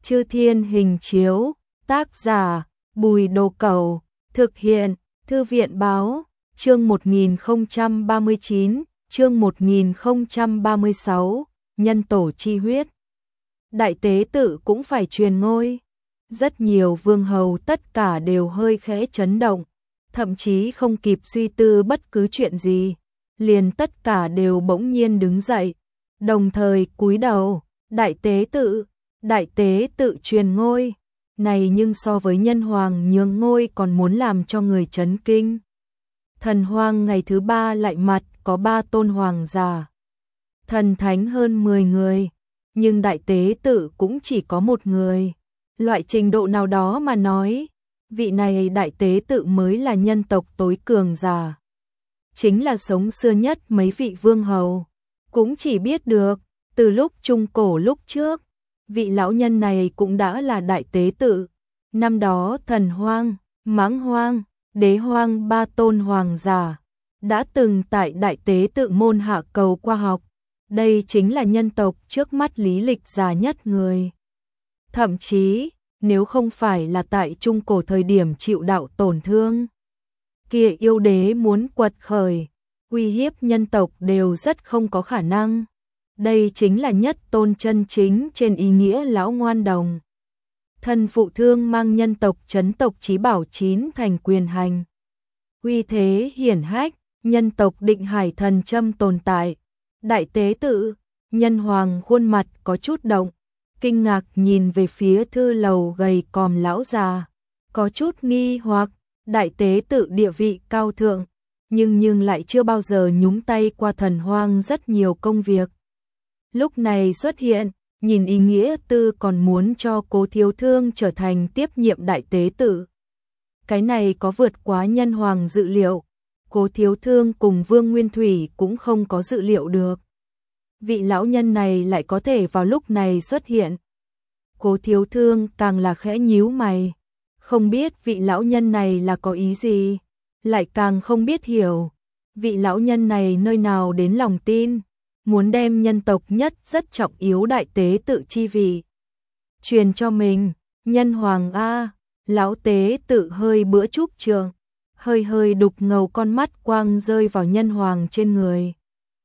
Chư Thiên Hình Chiếu, tác giả Bùi Đồ Cẩu, thực hiện Thư viện Báo, chương 1039, chương 1036, nhân tổ chi huyết. Đại tế tự cũng phải truyền ngôi. Rất nhiều vương hầu tất cả đều hơi khẽ chấn động, thậm chí không kịp suy tư bất cứ chuyện gì, liền tất cả đều bỗng nhiên đứng dậy, đồng thời cúi đầu. Đại tế tự truyền ngôi. Này nhưng so với nhân hoàng nhường ngôi còn muốn làm cho người chấn kinh. Thần hoang ngày thứ 3 lại mặt có 3 tôn hoàng giả, thần thánh hơn 10 người, nhưng đại tế tự cũng chỉ có 1 người. Loại trình độ nào đó mà nói, vị này đại tế tự mới là nhân tộc tối cường giả. Chính là sống xưa nhất mấy vị vương hầu, cũng chỉ biết được, từ lúc trung cổ lúc trước, vị lão nhân này cũng đã là đại tế tự. Năm đó thần hoang, mãng hoang, đế hoang 3 tôn hoàng giả, đã từng tại đại tế tự môn hạ cầu qua học. Đây chính là nhân tộc trước mắt lý lịch già nhất người. Thậm chí, nếu không phải là tại trung cổ thời điểm chịu đạo tổn thương, kia yêu đế muốn quật khởi, uy hiếp nhân tộc đều rất không có khả năng. Đây chính là nhất tôn chân chính trên ý nghĩa lão ngoan đồng. Thân phụ thương mang nhân tộc trấn tộc chí bảo 9 thành quyền hành. Uy thế hiển hách, nhân tộc định hải thần châm tồn tại. Đại tế tự, nhân hoàng khuôn mặt có chút động, kinh ngạc nhìn về phía thư lầu gầy còm lão già, có chút nghi hoặc. Đại tế tự địa vị cao thượng, nhưng lại chưa bao giờ nhúng tay qua thần hoang rất nhiều công việc. Lúc này xuất hiện, nhìn ý nghĩa tư còn muốn cho Cố Thiếu Thương trở thành tiếp nhiệm đại tế tự. Cái này có vượt quá nhân hoàng dự liệu, Cố Thiếu Thương cùng Vương Nguyên Thủy cũng không có dự liệu được. Vị lão nhân này lại có thể vào lúc này xuất hiện. Cố Thiếu Thương càng là khẽ nhíu mày, không biết vị lão nhân này là có ý gì, lại càng không biết hiểu. Vị lão nhân này nơi nào đến lòng tin, muốn đem nhân tộc nhất rất trọng yếu đại tế tự chi vị truyền cho mình. Nhân hoàng a. Lão tế tự hơi bữa trúc trường, hơi đục ngầu con mắt quang rơi vào nhân hoàng trên người.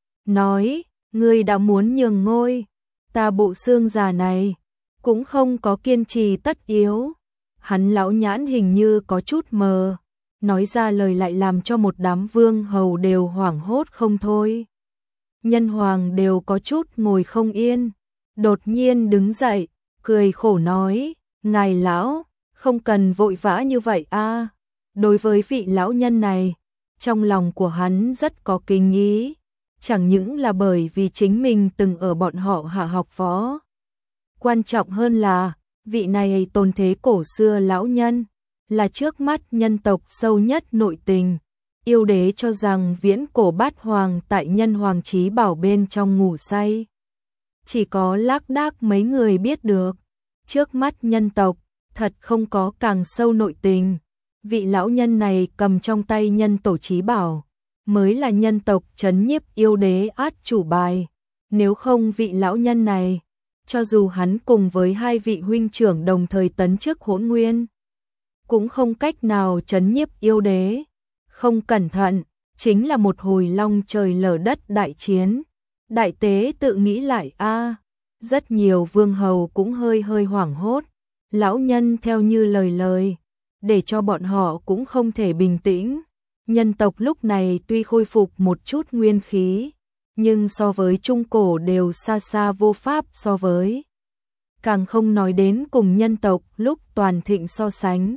Nói, ngươi đã muốn nhường ngôi, ta bộ xương già này cũng không có kiên trì tất yếu. Hắn lão nhãn hình như có chút mờ, nói ra lời lại làm cho một đám vương hầu đều hoảng hốt không thôi. Nhân hoàng đều có chút ngồi không yên, đột nhiên đứng dậy, cười khổ nói, ngài lão, không cần vội vã như vậy a. Đối với vị lão nhân này, trong lòng của hắn rất có kính ý, chẳng những là bởi vì chính mình từng ở bọn họ hạ học võ. Quan trọng hơn là, vị này tôn thế cổ xưa lão nhân, là trước mắt nhân tộc sâu nhất nội tình. Yêu đế cho rằng viễn cổ bát hoàng tại nhân hoàng chí bảo bên trong ngủ say, chỉ có lác đác mấy người biết được. Trước mắt nhân tộc, thật không có càng sâu nội tình. Vị lão nhân này cầm trong tay nhân tổ chí bảo, mới là nhân tộc trấn nhiếp yêu đế át chủ bài. Nếu không vị lão nhân này, cho dù hắn cùng với 2 vị huynh trưởng đồng thời tấn chức Hỗn Nguyên, cũng không cách nào trấn nhiếp yêu đế. Không cẩn thận, chính là một hồi long trời lở đất đại chiến. Đại tế tự nghĩ lại a, rất nhiều vương hầu cũng hơi hoảng hốt. Lão nhân theo như lời, để cho bọn họ cũng không thể bình tĩnh. Nhân tộc lúc này tuy khôi phục một chút nguyên khí, nhưng so với trung cổ đều xa xa vô pháp so với. Càng không nói đến cùng nhân tộc lúc toàn thịnh so sánh.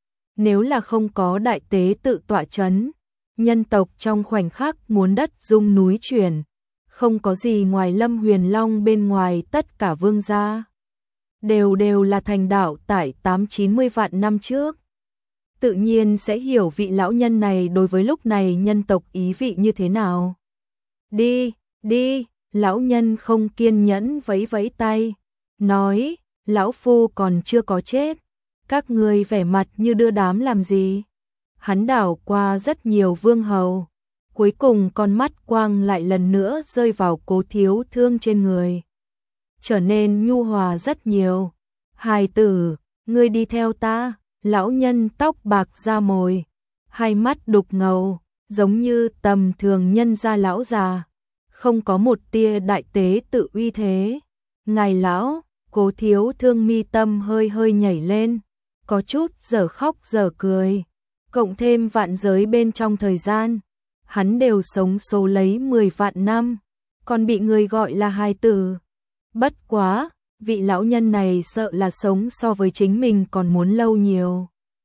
Nếu là không có đại tế tự tọa chấn, nhân tộc trong khoảnh khắc muốn đất rung núi chuyển, không có gì ngoài Lâm Huyền Long bên ngoài tất cả vương gia. Đều là thành đạo tại 8-90 vạn năm trước. Tự nhiên sẽ hiểu vị lão nhân này đối với lúc này nhân tộc ý vị như thế nào. Đi, lão nhân không kiên nhẫn vẫy tay, nói, lão phu còn chưa có chết, các người vẻ mặt như đưa đám làm gì. Hắn đảo qua rất nhiều vương hầu, cuối cùng con mắt quang lại lần nữa rơi vào Cố Thiếu Thương trên người, trở nên nhu hòa rất nhiều. Hài tử, ngươi đi theo ta. Lão nhân tóc bạc da mồi, hai mắt đục ngầu, giống như tầm thường nhân gia lão già, không có một tia đại tế tự uy thế. Ngài lão, Cố Thiếu Thương mi tâm hơi hơi nhảy lên, có chút giờ khóc giờ cười, cộng thêm vạn giới bên trong thời gian, hắn đều sống số lấy 10 vạn năm, còn bị người gọi là hài tử. Bất quá, vị lão nhân này sợ là sống so với chính mình còn muốn lâu nhiều.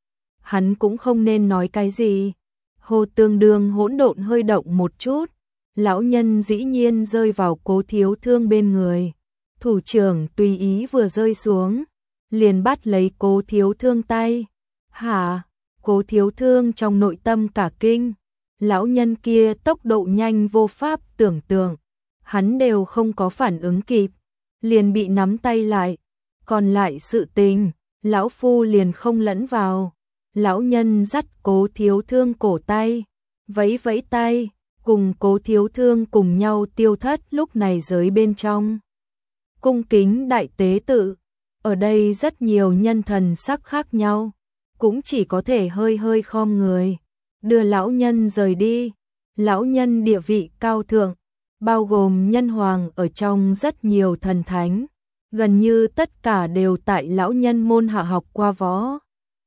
Hắn cũng không nên nói cái gì. Hồ Tương Đường hỗn độn hơi động một chút, lão nhân dĩ nhiên rơi vào Cố Thiếu Thương bên người. Thủ trưởng tùy ý vừa rơi xuống, liền bắt lấy Cố Thiếu Thương tay. Hả? Cố Thiếu Thương trong nội tâm cả kinh. Lão nhân kia tốc độ nhanh vô pháp tưởng tượng, hắn đều không có phản ứng kịp, liền bị nắm tay lại. Còn lại sự tình, lão phu liền không lẫn vào. Lão nhân dắt Cố Thiếu Thương cổ tay, vẫy vẫy tay, cùng Cố Thiếu Thương cùng nhau tiêu thất lúc này giới bên trong. Cung kính đại tế tự, ở đây rất nhiều nhân thần sắc khác nhau, cũng chỉ có thể hơi hơi khom người, đưa lão nhân rời đi. Lão nhân địa vị cao thượng, bao gồm nhân hoàng ở trong rất nhiều thần thánh, gần như tất cả đều tại lão nhân môn hạ học qua võ.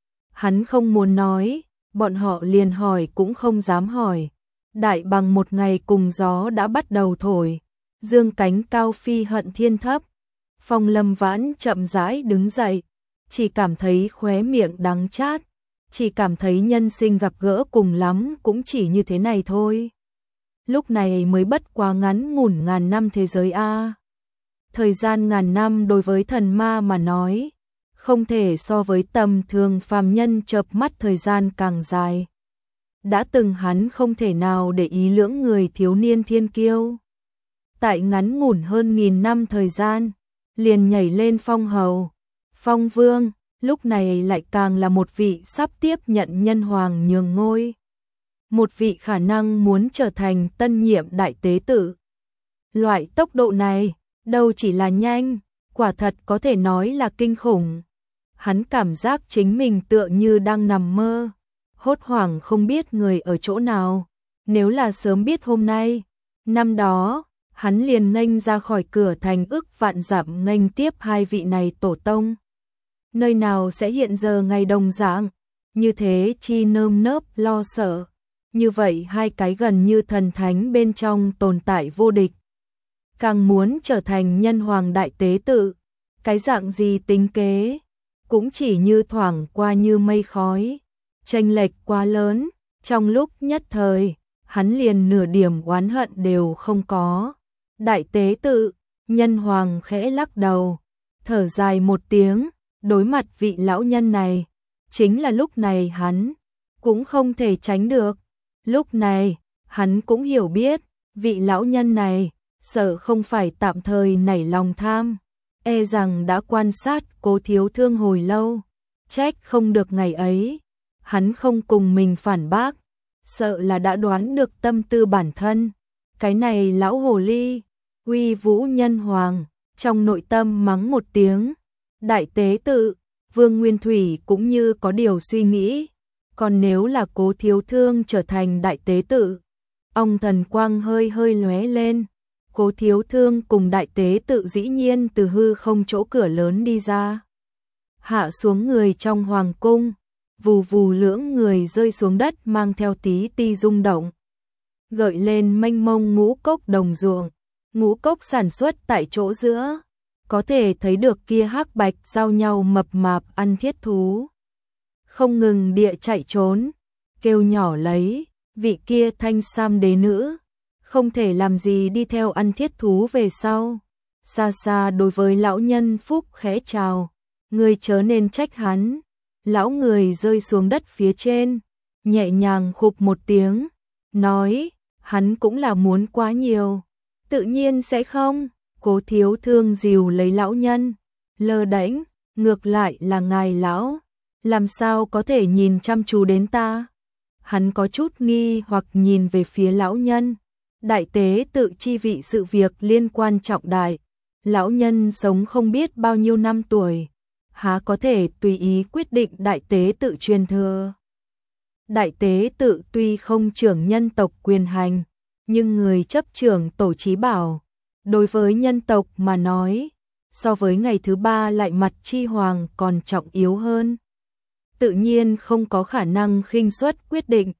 Hắn không muốn nói, bọn họ liền hỏi cũng không dám hỏi. Đại bằng một ngày cùng gió đã bắt đầu thổi, dương cánh cao phi hận thiên thấp. Phong Lâm Vãn chậm rãi đứng dậy, chỉ cảm thấy khóe miệng đắng chát, chỉ cảm thấy nhân sinh gặp gỡ cùng lắm cũng chỉ như thế này thôi. Lúc này mới bất quá ngắn ngủn ngàn năm thế giới a. Thời gian ngàn năm đối với thần ma mà nói, không thể so với tầm thường phàm nhân chợp mắt thời gian càng dài. Đã từng hắn không thể nào để ý lưỡng người thiếu niên thiên kiêu. Tại ngắn ngủn hơn 1000 năm thời gian, liền nhảy lên phong hầu, phong vương, lúc này lại càng là một vị sắp tiếp nhận nhân hoàng nhường ngôi. Một vị khả năng muốn trở thành tân nhiệm đại tế tự. Loại tốc độ này, đâu chỉ là nhanh, quả thật có thể nói là kinh khủng. Hắn cảm giác chính mình tựa như đang nằm mơ, hốt hoảng không biết người ở chỗ nào. Nếu là sớm biết hôm nay, năm đó, hắn liền nghênh ra khỏi cửa thành ức vạn dặm nghênh tiếp hai vị này tổ tông. Nơi nào sẽ hiện giờ ngày đồng dạng, như thế chi nơm nớp lo sợ. Như vậy hai cái gần như thần thánh bên trong tồn tại vô địch. Càng muốn trở thành nhân hoàng đại tế tự, cái dạng gì tính kế, cũng chỉ như thoảng qua như mây khói. Chênh lệch quá lớn, trong lúc nhất thời, hắn liền nửa điểm oán hận đều không có. Đại tế tự, nhân hoàng khẽ lắc đầu, thở dài một tiếng, đối mặt vị lão nhân này, chính là lúc này hắn cũng không thể tránh được. Lúc này, hắn cũng hiểu biết, vị lão nhân này, sợ không phải tạm thời nảy lòng tham, e rằng đã quan sát Cố Thiếu Thương hồi lâu, trách không được ngày ấy. Hắn không cùng mình phản bác, sợ là đã đoán được tâm tư bản thân. Cái này lão hồ ly, uy vũ nhân hoàng, trong nội tâm mắng một tiếng. Đại tế tự, Vương Nguyên Thủy cũng như có điều suy nghĩ. Còn nếu là Cố Thiếu Thương trở thành đại tế tự, ông thần quang hơi hơi lóe lên. Cố Thiếu Thương cùng đại tế tự dĩ nhiên từ hư không chỗ cửa lớn đi ra. Hạ xuống người trong hoàng cung, vù vù lưỡng người rơi xuống đất mang theo tí ti rung động. Gợi lên mênh mông ngũ cốc đồng ruộng, ngũ cốc sản xuất tại chỗ giữa. Có thể thấy được kia hắc bạch giao nhau mập mạp ăn thiết thú. Không ngừng địa chạy trốn, kêu nhỏ lấy, vị kia thanh sam đế nữ, không thể làm gì đi theo ăn thiết thú về sau. Xa xa đối với lão nhân phúc khẽ chào, người chớ nên trách hắn. Lão người rơi xuống đất phía trên, nhẹ nhàng khục một tiếng, nói, hắn cũng là muốn quá nhiều. Tự nhiên sẽ không. Cố Thiếu Thương dìu lấy lão nhân, lơ đễnh, ngược lại là ngài lão, làm sao có thể nhìn chăm chú đến ta. Hắn có chút nghi hoặc nhìn về phía lão nhân. Đại tế tự chi vị sự việc liên quan trọng đại, lão nhân sống không biết bao nhiêu năm tuổi, há có thể tùy ý quyết định đại tế tự truyền thừa. Đại tế tự tuy không trưởng nhân tộc quyền hành, nhưng người chấp trưởng tổ chí bảo, đối với nhân tộc mà nói, so với ngày thứ ba lại mặt chi hoàng còn trọng yếu hơn. Tự nhiên không có khả năng khinh suất quyết định.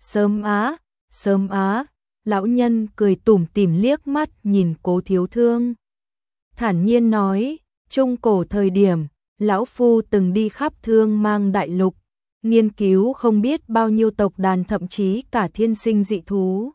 Sớm á, lão nhân cười tủm tỉm liếc mắt nhìn Cố Thiếu Thương. Thản nhiên nói, trung cổ thời điểm, lão phu từng đi khắp Thương Mang đại lục, nghiên cứu không biết bao nhiêu tộc đàn thậm chí cả thiên sinh dị thú.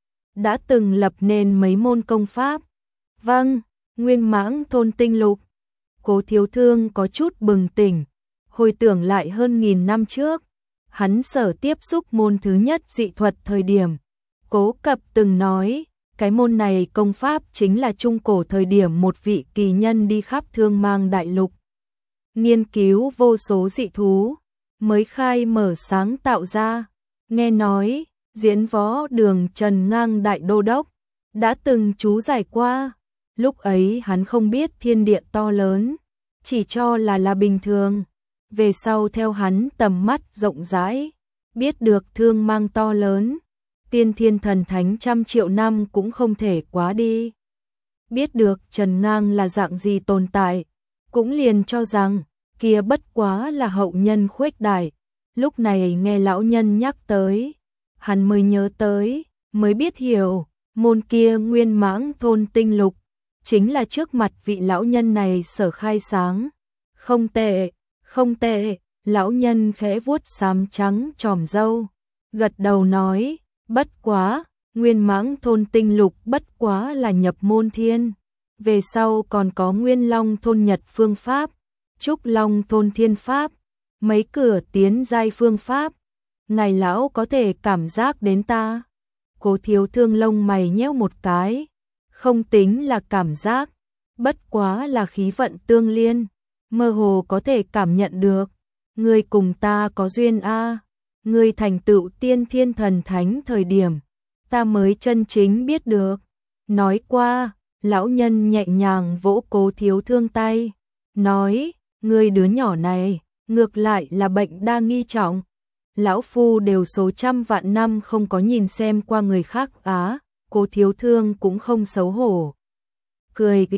Đã từng lập nên mấy môn công pháp. Vâng, Nguyên Mãng Thôn Tinh Lục. Cố Thiếu Thương có chút bừng tỉnh, hồi tưởng lại hơn 1000 năm trước, hắn sở tiếp xúc môn thứ nhất dị thuật thời điểm. Cố Cập từng nói, cái môn này công pháp chính là trung cổ thời điểm một vị kỳ nhân đi khắp Thương Mang đại lục, nghiên cứu vô số dị thú, mới khai mở sáng tạo ra. Nghe nói, Diễn Võ Đường Trần Ngang đại đô đốc đã từng chú giải qua, lúc ấy hắn không biết thiên địa to lớn, chỉ cho là bình thường. Về sau theo hắn tầm mắt rộng rãi, biết được Thương Mang to lớn, tiên thiên thần thánh trăm triệu năm cũng không thể quá đi. Biết được Trần Ngang là dạng gì tồn tại, cũng liền cho rằng kia bất quá là hậu nhân khuếch đại. Lúc này nghe lão nhân nhắc tới, hắn mới nhớ tới, mới biết hiểu, môn kia Nguyên Mãng Thôn Tinh Lục chính là trước mặt vị lão nhân này sở khai sáng. Không tệ, không tệ. Lão nhân khẽ vuốt xám trắng tròm râu, gật đầu nói, bất quá, Nguyên Mãng Thôn Tinh Lục bất quá là nhập môn thiên. Về sau còn có Nguyên Long Thôn Nhật phương pháp, Trúc Long Thôn Thiên pháp, mấy cửa tiến giai phương pháp. Ngài lão có thể cảm giác đến ta. Cố Thiếu Thương lông mày nhếch một cái, không tính là cảm giác, bất quá là khí vận tương liên, mơ hồ có thể cảm nhận được. Ngươi cùng ta có duyên a, ngươi thành tựu tiên thiên thần thánh thời điểm, ta mới chân chính biết được. Nói qua, lão nhân nhẹ nhàng vỗ Cố Thiếu Thương tay, nói, ngươi đứa nhỏ này, ngược lại là bệnh đa nghi trọng. Lão phu đều số trăm vạn năm không có nhìn xem qua người khác á. Cố Thiếu Thương cũng không xấu hổ, cười,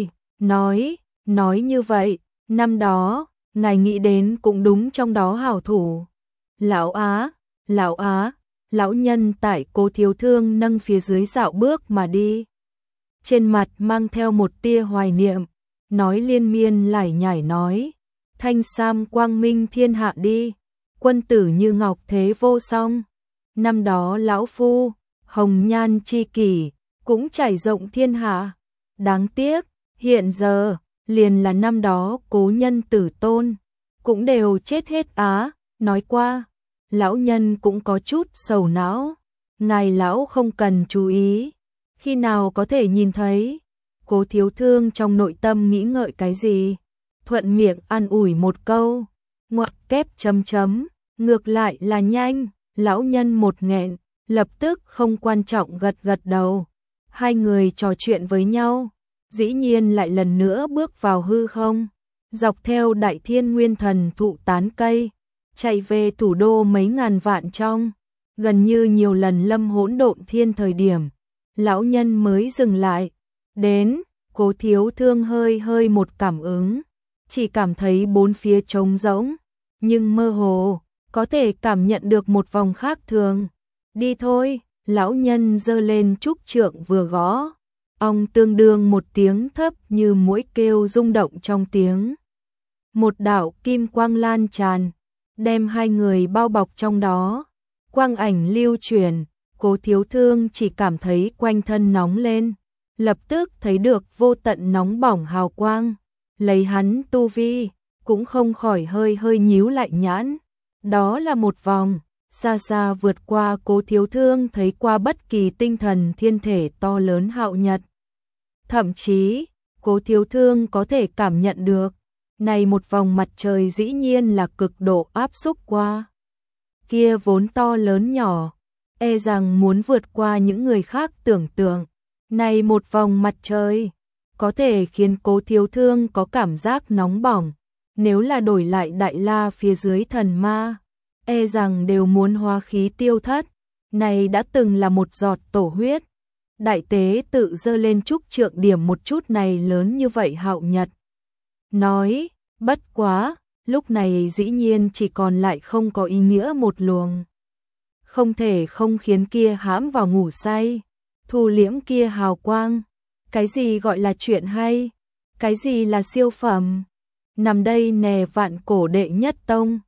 nói như vậy, năm đó, ngài nghĩ đến cũng đúng trong đó hảo thủ. Lão á, lão nhân tại Cố Thiếu Thương nâng phía dưới dạo bước mà đi. Trên mặt mang theo một tia hoài niệm, nói liên miên lải nhải nói, thanh sam quang minh thiên hạ đi, quân tử như ngọc thế vô song. Năm đó lão phu, hồng nhan chi kỷ, cũng trải rộng thiên hạ. Đáng tiếc, hiện giờ, liền là năm đó cố nhân tử tôn, cũng đều chết hết á. Nói qua, lão nhân cũng có chút sầu não. Ngài lão không cần chú ý, khi nào có thể nhìn thấy. Cố Thiếu Thương trong nội tâm nghĩ ngợi cái gì, thuận miệng an ủi một câu, ngoặc kép chấm chấm, ngược lại là nhanh. Lão nhân một nghẹn, lập tức không quan trọng gật gật đầu. Hai người trò chuyện với nhau, dĩ nhiên lại lần nữa bước vào hư không, dọc theo Đại Thiên Nguyên Thần thụ tán cây, chạy về thủ đô mấy ngàn vạn trong. Gần như nhiều lần lâm hỗn độn thiên thời điểm, lão nhân mới dừng lại. Đến, Cố Thiếu Thương hơi một cảm ứng, chỉ cảm thấy bốn phía trống rỗng, nhưng mơ hồ có thể cảm nhận được một vòng khác thường. Đi thôi, lão nhân giơ lên trúc trượng vừa gõ, ong tương đương một tiếng thấp như muỗi kêu rung động trong tiếng. Một đạo kim quang lan tràn, đem hai người bao bọc trong đó. Quang ảnh lưu chuyển, Cố Thiếu Thương chỉ cảm thấy quanh thân nóng lên, lập tức thấy được vô tận nóng bỏng hào quang. Lấy hắn tu vi, cũng không khỏi hơi nhíu lại nhãn. Đó là một vòng, xa xa vượt qua Cố Thiếu Thương thấy qua bất kỳ tinh thần thiên thể to lớn hạo nhật. Thậm chí, Cố Thiếu Thương có thể cảm nhận được, này một vòng mặt trời dĩ nhiên là cực độ áp xúc qua. Kia vốn to lớn nhỏ, e rằng muốn vượt qua những người khác tưởng tượng. Này một vòng mặt trời, có thể khiến Cố Thiếu Thương có cảm giác nóng bỏng, Nếu là đổi lại Đại La phía dưới thần ma, e rằng đều muốn hóa khí tiêu thất. Này đã từng là một giọt tổ huyết. Đại tế tự dơ lên trúc trượng điểm một chút này lớn như vậy Hạo Nhật. Nói, bất quá, lúc này dĩ nhiên chỉ còn lại không có ý nghĩa một luồng. Không thể không khiến kia hãm vào ngủ say, thu liễm kia hào quang. Cái gì gọi là chuyện hay? Cái gì là siêu phẩm? Nằm đây nè vạn cổ đệ nhất tông,